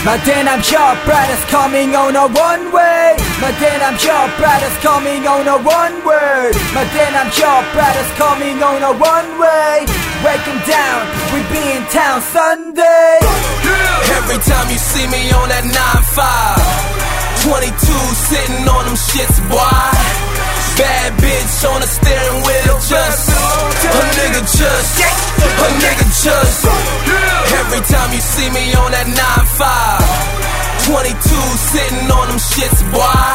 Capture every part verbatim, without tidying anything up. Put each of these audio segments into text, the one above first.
My then I'm your brothers coming on a one way. My then I'm your brothers coming on a one word. My then I'm your brothers coming on a one way. Break them down, we be in town Sunday. Every time you see me on that nine five, twenty-two sitting on them shits, boy. Bad bitch on the steering wheel, just a nigga just, a nigga just. Every time you see me on that nine five, twenty-two sitting on them shits, boy.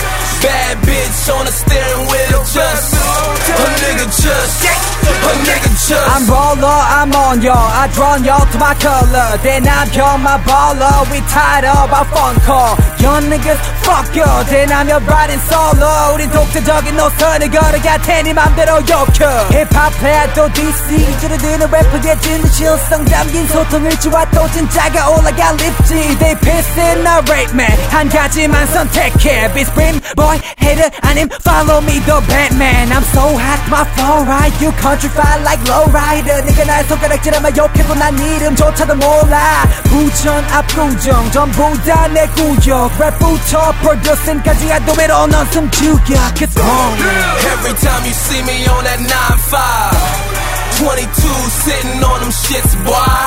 Bad bitch on the steering wheel, just a nigga just, a nigga just. I'm roller, I'm on y'all, I drawn y'all to my color. Then I'm your my baller, we tied up our phone call. Young niggas, fuck y'all, then I'm your riding solo. 우린 독자적인 노선을 걸어가 테니 맘대로 욕혀. 힙합 해도 디씨 줄어드는 래퍼의 진실성 담긴 소통을 주와 또 진짜가 올라가 립지. They pissing, I rape man, 한 가지만 선택해. Be scream, boy, hater, 아님 follow me the Batman. I'm so hot, my flow right, you countrified like lowrider. 네가 날 손가락질하면 욕해도 난 이름조차도 몰라. 부전 압구정 전부 다 내 구역. 랩부터 producing까지 I do it all 넌 숨죽여. Cause wrong. Every time you see me on that nine five, twenty-two sitting on them shits, boy.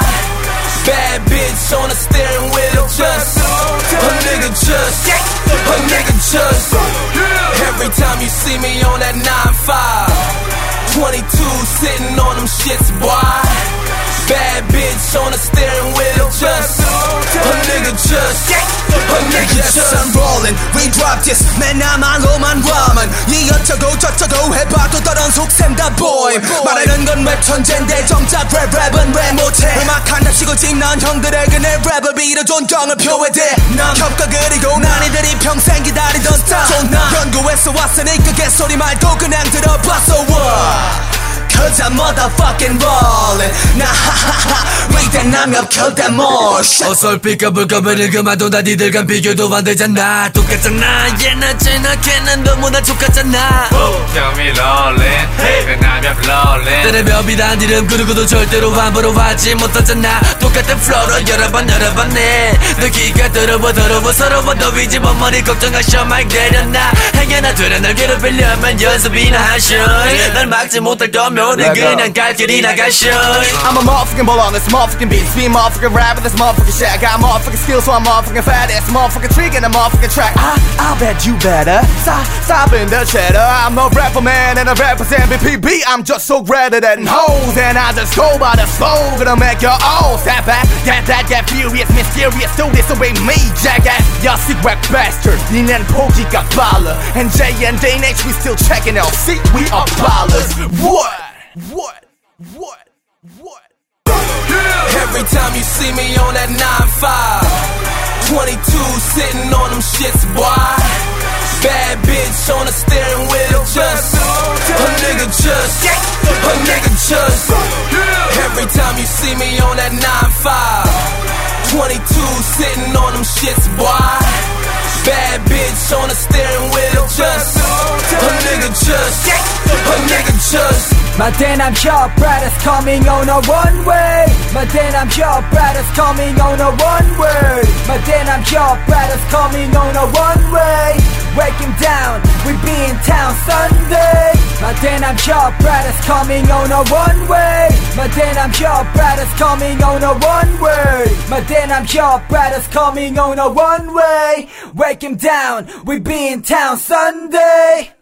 Bad bitch on the steering wheel, just a nigga just, a nigga just. Every time you see me on that nine five, twenty-two sitting on them shits, boy. Bad bitch on the steering wheel, just a nigga just, a nigga just. Yes, I'm rolling, we drop this, man 나만로만 와만 이어쩌고 저쩌고 해봐도 다른 속셈 다 보임. 말하는 건 랩 천재인데 정작 랩 랩은 왜 못해. 음악 한답시고 찍는 형들에게 내 랩을 빌어 존경을 표해대. 난 협과 그리고 난 이들이 평생 기다리던 스타. 연구해서 왔으니까 개소리 말고 그냥 들어봤어. Cause I'm motherfucking rollin'. Nah 하하하 위대한 남협 kill them all. 어설피까 볼까봐를 그만둬 다 니들과 비교도 안 되잖아. 똑같잖아 얘나 쟤나 걔는 너무나 똑같잖아. Oh, kill me rollin', 그 남협 rollin'. 때려 벼비단 이름 그러고도 절대로 함부로 하지 못하잖아. 똑같은 플로우로 여러 번 여러 번 내. 너 귀가 더러워 더러워 서러워 너 위집어 머리 걱정하셔 말 내려놔. 행여나 되려 날 괴롭히려면 연습이나 하셔. 날 막지 못할 거면 그냥 갈 길이 나가셔. I'm a motherfucking ball on this motherfucking beat. Be a motherfucking rapper, this motherfucking shit. I got motherfucking skills, so I'm motherfucking fat ass motherfucking trick and a motherfucking track. I, I bet you better stop, stop in the cheddar. I'm a rapper man and a rapper's M V P. B, I'm just so greater than hoes. And I just go by the slogan to make your own. Step back, get that, get furious, mysterious. Do this away me, jackass. Y'all sick rap bastards. 니넨 포기가 빨라. And J and D N H, we still checking out. See, we are ballers. What? What? What? What? Every time you see me on that nine five, twenty-two sitting on them shits, boy. Bad bitch on the steering wheel, just a nigga just, a nigga just. Every time you see me on that nine five, twenty-two sitting on them shits, boy. Bad bitch on the steering wheel, just a nigga just, a nigga just. My then I'm your brothers coming on a one way. My then I'm your brothers coming on a one word. My then I'm your brothers coming on a one way. Break him down, we be in town Sunday. My then I'm your brothers coming on a one way. My then I'm your brothers coming on a one word. My then I'm your brothers coming on a one way. Break him down, we be in town Sunday.